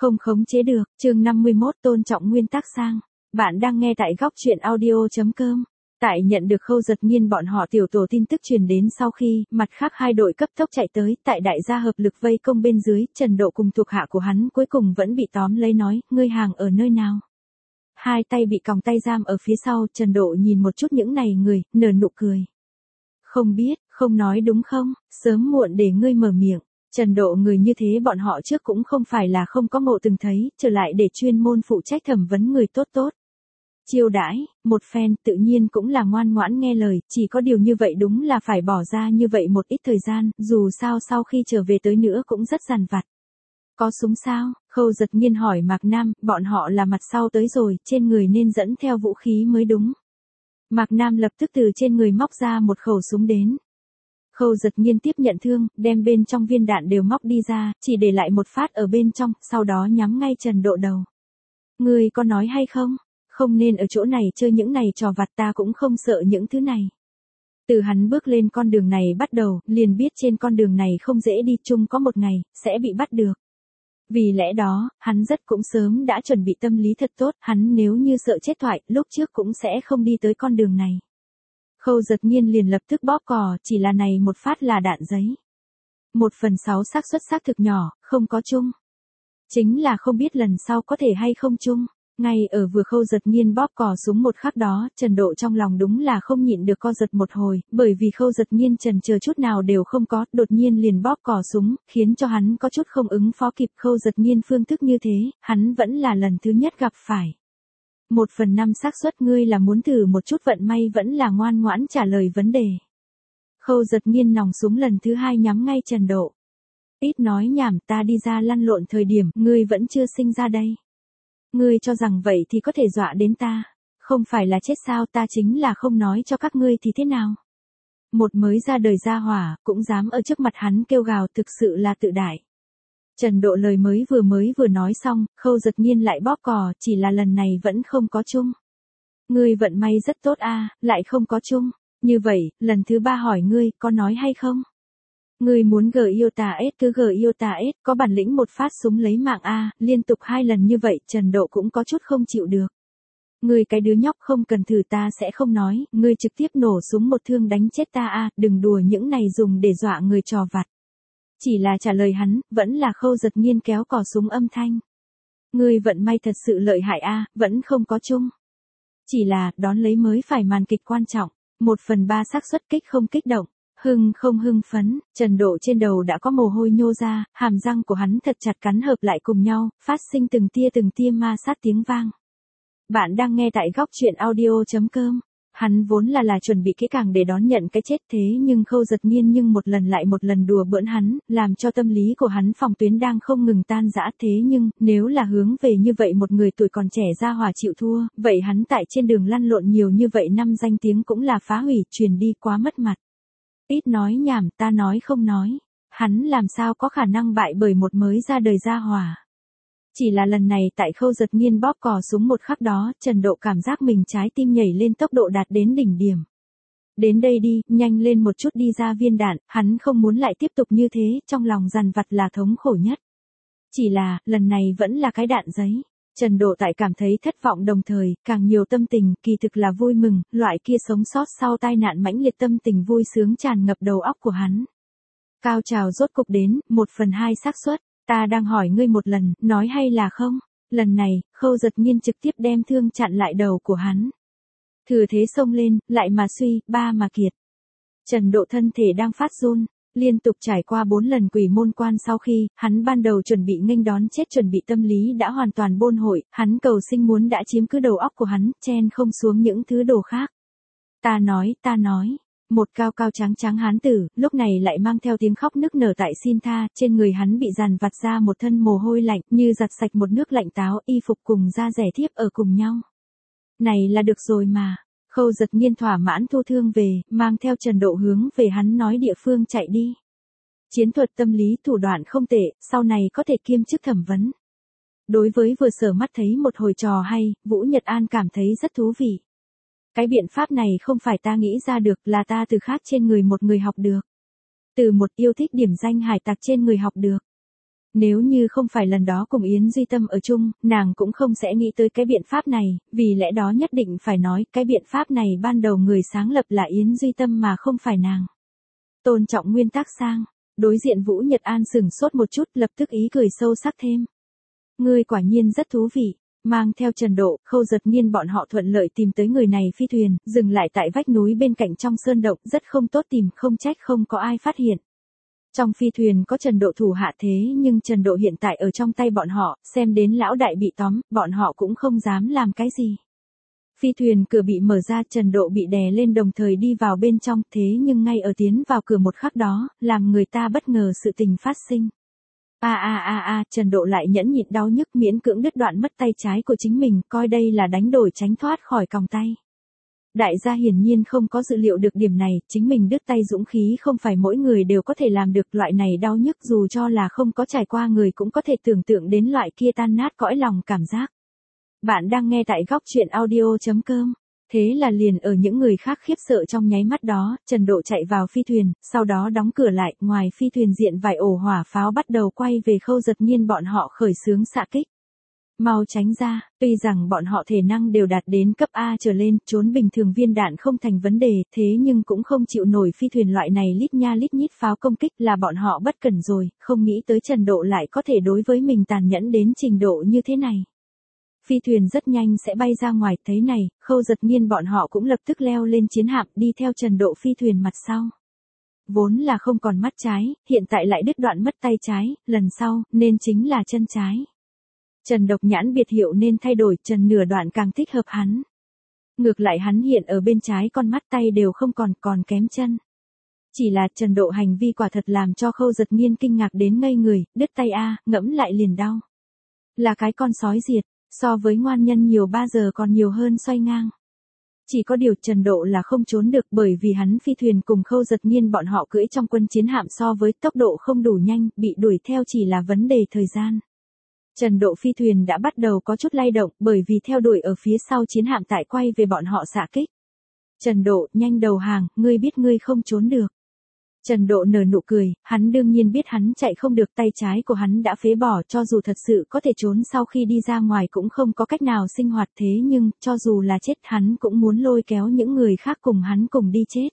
Không khống chế được, chương 51 tôn trọng nguyên tắc sang. Bạn đang nghe tại góc truyện audio.com. Tại nhận được Khâu Giật Nhiên bọn họ tiểu tổ tin tức truyền đến sau khi, mặt khác hai đội cấp tốc chạy tới, tại đại gia hợp lực vây công bên dưới, Trần Độ cùng thuộc hạ của hắn cuối cùng vẫn bị tóm lấy nói, ngươi hàng ở nơi nào? Hai tay bị còng tay giam ở phía sau, Trần Độ nhìn một chút những này người, nở nụ cười. Không biết, không nói đúng không, sớm muộn để ngươi mở miệng. Trần Độ người như thế bọn họ trước cũng không phải là không có ngộ từng thấy, trở lại để chuyên môn phụ trách thẩm vấn người tốt tốt. Chiêu đãi, một phen tự nhiên cũng là ngoan ngoãn nghe lời, chỉ có điều như vậy đúng là phải bỏ ra như vậy một ít thời gian, dù sao sau khi trở về tới nữa cũng rất dằn vặt. Có súng sao? Khâu Giật Nhiên hỏi Mạc Nam, bọn họ là mặt sau tới rồi, trên người nên dẫn theo vũ khí mới đúng. Mạc Nam lập tức từ trên người móc ra một khẩu súng đến. Khâu Giật Nhiên tiếp nhận thương, đem bên trong viên đạn đều móc đi ra, chỉ để lại một phát ở bên trong, sau đó nhắm ngay Trần Độ đầu. Ngươi có nói hay không? Không nên ở chỗ này chơi những này trò vặt, ta cũng không sợ những thứ này. Từ hắn bước lên con đường này bắt đầu, liền biết trên con đường này không dễ đi, chung có một ngày, sẽ bị bắt được. Vì lẽ đó, hắn rất cũng sớm đã chuẩn bị tâm lý thật tốt, hắn nếu như sợ chết thoại, lúc trước cũng sẽ không đi tới con đường này. Khâu Giật Nhiên liền lập tức bóp cò, chỉ là này một phát là đạn giấy. 1/6 xác suất xác thực nhỏ, không có chung. Chính là không biết lần sau có thể hay không chung. Ngay ở vừa Khâu Giật Nhiên bóp cò súng một khắc đó, Trần Độ trong lòng đúng là không nhịn được co giật một hồi, bởi vì Khâu Giật Nhiên chần chờ chút nào đều không có, đột nhiên liền bóp cò súng, khiến cho hắn có chút không ứng phó kịp. Khâu Giật Nhiên phương thức như thế, hắn vẫn là lần thứ nhất gặp phải. 1/5 xác suất, ngươi là muốn thử một chút vận may vẫn là ngoan ngoãn trả lời vấn đề. Khâu Giật Nhiên nòng súng lần thứ hai nhắm ngay Trần Độ. Ít nói nhảm, ta đi ra lăn lộn thời điểm, ngươi vẫn chưa sinh ra đây. Ngươi cho rằng vậy thì có thể dọa đến ta. Không phải là chết sao, ta chính là không nói cho các ngươi thì thế nào. Một mới ra đời gia hỏa, cũng dám ở trước mặt hắn kêu gào, thực sự là tự đại. Trần Độ lời mới vừa nói xong, Khâu Giật Nhiên lại bóp cò, chỉ là lần này vẫn không có chung. Ngươi vận may rất tốt a, lại không có chung. Như vậy, lần thứ ba hỏi ngươi, có nói hay không? Ngươi muốn GIOTA-S cứ GIOTA-S, có bản lĩnh một phát súng lấy mạng a, liên tục 2 lần như vậy, Trần Độ cũng có chút không chịu được. Ngươi cái đứa nhóc không cần thử, ta sẽ không nói, ngươi trực tiếp nổ súng một thương đánh chết ta a, đừng đùa những này dùng để dọa người trò vặt. Chỉ là trả lời hắn, vẫn là Khâu Giật Nhiên kéo cò súng âm thanh. Ngươi vận may thật sự lợi hại a, vẫn không có chung. Chỉ là, đón lấy mới phải màn kịch quan trọng, 1/3 xác suất kích không kích động. Không hưng phấn, Trần Độ trên đầu đã có mồ hôi nhô ra, hàm răng của hắn thật chặt cắn hợp lại cùng nhau, phát sinh từng tia ma sát tiếng vang. Bạn đang nghe tại góc truyện audio.com. Hắn vốn là chuẩn bị kỹ càng để đón nhận cái chết, thế nhưng Khâu Giật Nhiên nhưng một lần lại một lần đùa bỡn hắn, làm cho tâm lý của hắn phòng tuyến đang không ngừng tan rã. Thế nhưng, nếu là hướng về như vậy một người tuổi còn trẻ ra hỏa chịu thua, vậy hắn tại trên đường lăn lộn nhiều như vậy năm danh tiếng cũng là phá hủy, truyền đi quá mất mặt. Ít nói nhảm, ta nói không nói. Hắn làm sao có khả năng bại bởi một mới ra đời gia hỏa. Chỉ là lần này tại Khâu Giật Nhiên bóp cò súng một khắc đó, Trần Độ cảm giác mình trái tim nhảy lên tốc độ đạt đến đỉnh điểm. Đến đây đi, nhanh lên một chút đi ra viên đạn, hắn không muốn lại tiếp tục như thế, trong lòng dằn vặt là thống khổ nhất. Chỉ là, lần này vẫn là cái đạn giấy. Trần Độ tại cảm thấy thất vọng đồng thời, càng nhiều tâm tình, kỳ thực là vui mừng, loại kia sống sót sau tai nạn mãnh liệt tâm tình vui sướng tràn ngập đầu óc của hắn. Cao trào rốt cục đến, 1/2 xác suất, ta đang hỏi ngươi một lần, nói hay là không? Lần này, Khâu Giật Nhiên trực tiếp đem thương chặn lại đầu của hắn. Thừa thế xông lên, lại mà suy, ba mà kiệt. Trần Độ thân thể đang phát run. Liên tục trải qua 4 lần quỷ môn quan sau khi, hắn ban đầu chuẩn bị nghênh đón chết, chuẩn bị tâm lý đã hoàn toàn bôn hội, hắn cầu sinh muốn đã chiếm cứ đầu óc của hắn, chen không xuống những thứ đồ khác. Ta nói, một cao cao trắng hán tử, lúc này lại mang theo tiếng khóc nức nở tại xin tha, trên người hắn bị dàn vặt ra một thân mồ hôi lạnh, như giặt sạch một nước lạnh táo, y phục cùng da rẻ thiếp ở cùng nhau. Này là được rồi mà. Khâu Giật Nhiên thỏa mãn thu thương về, mang theo Trần Độ hướng về hắn nói địa phương chạy đi. Chiến thuật tâm lý thủ đoạn không tệ, sau này có thể kiêm chức thẩm vấn. Đối với vừa sở mắt thấy một hồi trò hay, Vũ Nhật An cảm thấy rất thú vị. Cái biện pháp này không phải ta nghĩ ra được, là ta từ khác trên người một người học được. Từ một yêu thích điểm danh hải tặc trên người học được. Nếu như không phải lần đó cùng Yến Duy Tâm ở chung, nàng cũng không sẽ nghĩ tới cái biện pháp này, vì lẽ đó nhất định phải nói cái biện pháp này ban đầu người sáng lập là Yến Duy Tâm mà không phải nàng. Tôn trọng nguyên tắc sang, đối diện Vũ Nhật An sửng sốt một chút lập tức ý cười sâu sắc thêm. Ngươi quả nhiên rất thú vị. Mang theo Trần Độ, Khâu Giật Nhiên bọn họ thuận lợi tìm tới người này phi thuyền, dừng lại tại vách núi bên cạnh trong sơn động, rất không tốt tìm, không trách không có ai phát hiện. Trong phi thuyền có Trần Độ thủ hạ thế nhưng Trần Độ hiện tại ở trong tay bọn họ, xem đến lão đại bị tóm, bọn họ cũng không dám làm cái gì. Phi thuyền cửa bị mở ra, Trần Độ bị đè lên đồng thời đi vào bên trong, thế nhưng ngay ở tiến vào cửa một khắc đó, làm người ta bất ngờ sự tình phát sinh. Trần Độ lại nhẫn nhịn đau nhức miễn cưỡng đứt đoạn mất tay trái của chính mình, coi đây là đánh đổi tránh thoát khỏi còng tay. Đại gia hiển nhiên không có dự liệu được điểm này, chính mình đứt tay dũng khí không phải mỗi người đều có thể làm được, loại này đau nhức dù cho là không có trải qua người cũng có thể tưởng tượng đến loại kia tan nát cõi lòng cảm giác. Bạn đang nghe tại góc truyện audio.com. Thế là liền ở những người khác khiếp sợ trong nháy mắt đó, Trần Độ chạy vào phi thuyền, sau đó đóng cửa lại, ngoài phi thuyền diện vài ổ hỏa pháo bắt đầu quay về Khâu Giật Nhiên bọn họ khởi xướng xạ kích. Mau tránh ra, tuy rằng bọn họ thể năng đều đạt đến cấp A trở lên, trốn bình thường viên đạn không thành vấn đề, thế nhưng cũng không chịu nổi phi thuyền loại này lít nha lít nhít pháo công kích, là bọn họ bất cẩn rồi, không nghĩ tới Trần Độ lại có thể đối với mình tàn nhẫn đến trình độ như thế này. Phi thuyền rất nhanh sẽ bay ra ngoài, thấy này, Khâu Giật Nhiên bọn họ cũng lập tức leo lên chiến hạm đi theo Trần Độ phi thuyền mặt sau. Vốn là không còn mắt trái, hiện tại lại đứt đoạn mất tay trái, lần sau, nên chính là chân trái. Trần Độc Nhãn biệt hiệu nên thay đổi, Trần nửa đoạn càng thích hợp hắn. Ngược lại hắn hiện ở bên trái con mắt tay đều không còn kém chân. Chỉ là Trần Độ hành vi quả thật làm cho Khâu Giật Nhiên kinh ngạc đến ngây người, đứt tay ngẫm lại liền đau. Là cái con sói diệt. So với ngoan nhân nhiều 3 giờ còn nhiều hơn xoay ngang. Chỉ có điều Trần Độ là không trốn được bởi vì hắn phi thuyền cùng Khâu Giật Nhiên bọn họ cưỡi trong quân chiến hạm so với tốc độ không đủ nhanh, bị đuổi theo chỉ là vấn đề thời gian. Trần Độ phi thuyền đã bắt đầu có chút lay động bởi vì theo đuổi ở phía sau chiến hạm tại quay về bọn họ xạ kích. Trần Độ, nhanh đầu hàng, ngươi biết ngươi không trốn được. Trần Độ nở nụ cười, hắn đương nhiên biết hắn chạy không được, tay trái của hắn đã phế bỏ, cho dù thật sự có thể trốn sau khi đi ra ngoài cũng không có cách nào sinh hoạt, thế nhưng, cho dù là chết hắn cũng muốn lôi kéo những người khác cùng hắn cùng đi chết.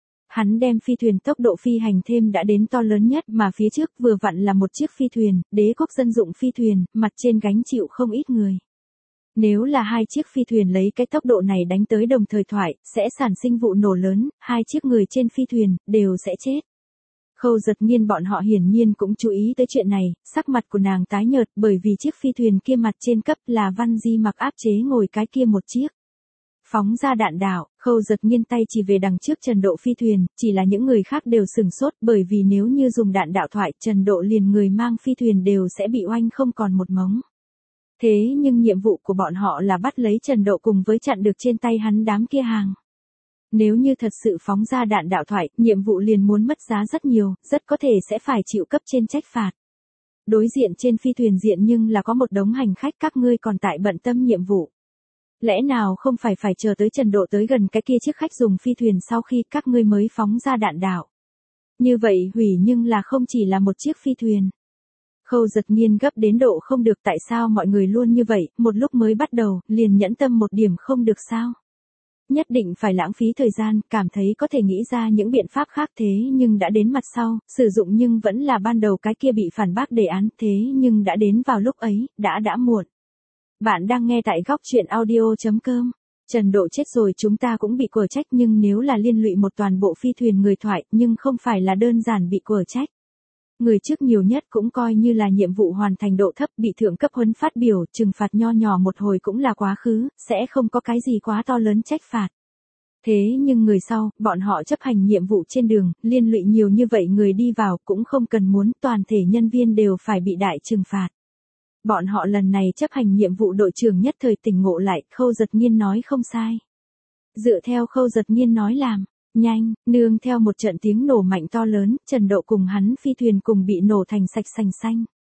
Hắn đem phi thuyền tốc độ phi hành thêm đã đến to lớn nhất mà phía trước vừa vặn là một chiếc phi thuyền, đế quốc dân dụng phi thuyền, mặt trên gánh chịu không ít người. Nếu là hai chiếc phi thuyền lấy cái tốc độ này đánh tới đồng thời thoại, sẽ sản sinh vụ nổ lớn, hai chiếc người trên phi thuyền, đều sẽ chết. Khâu Giật Nhiên bọn họ hiển nhiên cũng chú ý tới chuyện này, sắc mặt của nàng tái nhợt bởi vì chiếc phi thuyền kia mặt trên cấp là Văn Di mặc áp chế ngồi cái kia một chiếc. Phóng ra đạn đạo, Khâu Giật Nhiên tay chỉ về đằng trước Trần Độ phi thuyền, chỉ là những người khác đều sửng sốt bởi vì nếu như dùng đạn đạo thoại, Trần Độ liền người mang phi thuyền đều sẽ bị oanh không còn một mống. Thế nhưng nhiệm vụ của bọn họ là bắt lấy Trần Độ cùng với chặn được trên tay hắn đám kia hàng. Nếu như thật sự phóng ra đạn đạo thoại, nhiệm vụ liền muốn mất giá rất nhiều, rất có thể sẽ phải chịu cấp trên trách phạt. Đối diện trên phi thuyền diện nhưng là có một đống hành khách, các ngươi còn tại bận tâm nhiệm vụ. Lẽ nào không phải chờ tới Trần Độ tới gần cái kia chiếc khách dùng phi thuyền sau khi các ngươi mới phóng ra đạn đạo. Như vậy hủy nhưng là không chỉ là một chiếc phi thuyền. Khâu Giật Nhiên gấp đến độ không được, tại sao mọi người luôn như vậy, một lúc mới bắt đầu, liền nhẫn tâm một điểm không được sao? Nhất định phải lãng phí thời gian, cảm thấy có thể nghĩ ra những biện pháp khác, thế nhưng đã đến mặt sau, sử dụng nhưng vẫn là ban đầu cái kia bị phản bác đề án, thế nhưng đã đến vào lúc ấy, đã muộn. Bạn đang nghe tại góc truyện audio.com. Trần Độ chết rồi chúng ta cũng bị quở trách, nhưng nếu là liên lụy một toàn bộ phi thuyền người thoại, nhưng không phải là đơn giản bị quở trách. Người trước nhiều nhất cũng coi như là nhiệm vụ hoàn thành độ thấp, bị thượng cấp huấn phát biểu, trừng phạt nho nhỏ một hồi cũng là quá khứ, sẽ không có cái gì quá to lớn trách phạt. Thế nhưng người sau, bọn họ chấp hành nhiệm vụ trên đường, liên lụy nhiều như vậy người đi vào cũng không cần muốn toàn thể nhân viên đều phải bị đại trừng phạt. Bọn họ lần này chấp hành nhiệm vụ đội trưởng nhất thời tỉnh ngộ lại, Khâu Giật Nhiên nói không sai. Dựa theo Khâu Giật Nhiên nói làm. Nhanh, nương theo một trận tiếng nổ mạnh to lớn, Trần Độ cùng hắn phi thuyền cùng bị nổ thành sạch sành xanh.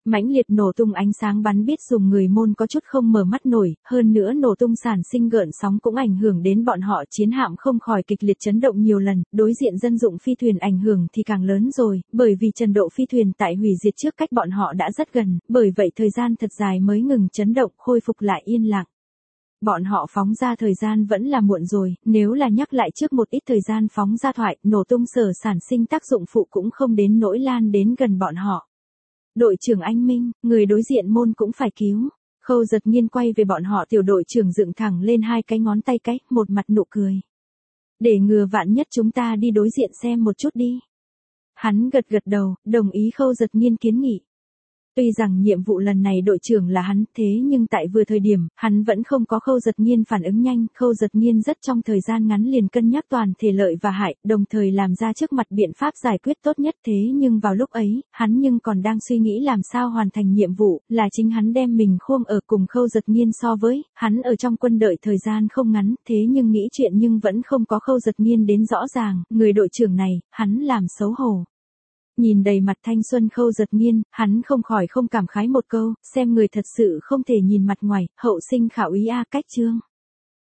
Mãnh liệt nổ tung ánh sáng bắn biết dùng người môn có chút không mở mắt nổi, hơn nữa nổ tung sản sinh gợn sóng cũng ảnh hưởng đến bọn họ, chiến hạm không khỏi kịch liệt chấn động nhiều lần, đối diện dân dụng phi thuyền ảnh hưởng thì càng lớn rồi, bởi vì trần độ phi thuyền tại hủy diệt trước cách bọn họ đã rất gần, bởi vậy thời gian thật dài mới ngừng chấn động, khôi phục lại yên lặng. Bọn họ phóng ra thời gian vẫn là muộn rồi, nếu là nhắc lại trước một ít thời gian phóng ra thoại, nổ tung sở sản sinh tác dụng phụ cũng không đến nỗi lan đến gần bọn họ. Đội trưởng anh Minh, người đối diện môn cũng phải cứu. Khâu Giật Nhiên quay về bọn họ, tiểu đội trưởng dựng thẳng lên hai cái ngón tay cái, một mặt nụ cười. Để ngừa vạn nhất chúng ta đi đối diện xem một chút đi. Hắn gật gật đầu, đồng ý Khâu Giật Nhiên kiến nghị. Tuy rằng nhiệm vụ lần này đội trưởng là hắn, thế nhưng tại vừa thời điểm, hắn vẫn không có Khâu Giật Nhiên phản ứng nhanh, Khâu Giật Nhiên rất trong thời gian ngắn liền cân nhắc toàn thể lợi và hại, đồng thời làm ra trước mặt biện pháp giải quyết tốt nhất, thế nhưng vào lúc ấy, hắn nhưng còn đang suy nghĩ làm sao hoàn thành nhiệm vụ, là chính hắn đem mình khôm ở cùng Khâu Giật Nhiên so với, hắn ở trong quân đợi thời gian không ngắn, thế nhưng nghĩ chuyện nhưng vẫn không có Khâu Giật Nhiên đến rõ ràng, người đội trưởng này, hắn làm xấu hổ. Nhìn đầy mặt thanh xuân Khâu Giật Nhiên, hắn không khỏi không cảm khái một câu, xem người thật sự không thể nhìn mặt ngoài, hậu sinh khảo ý a cách chương.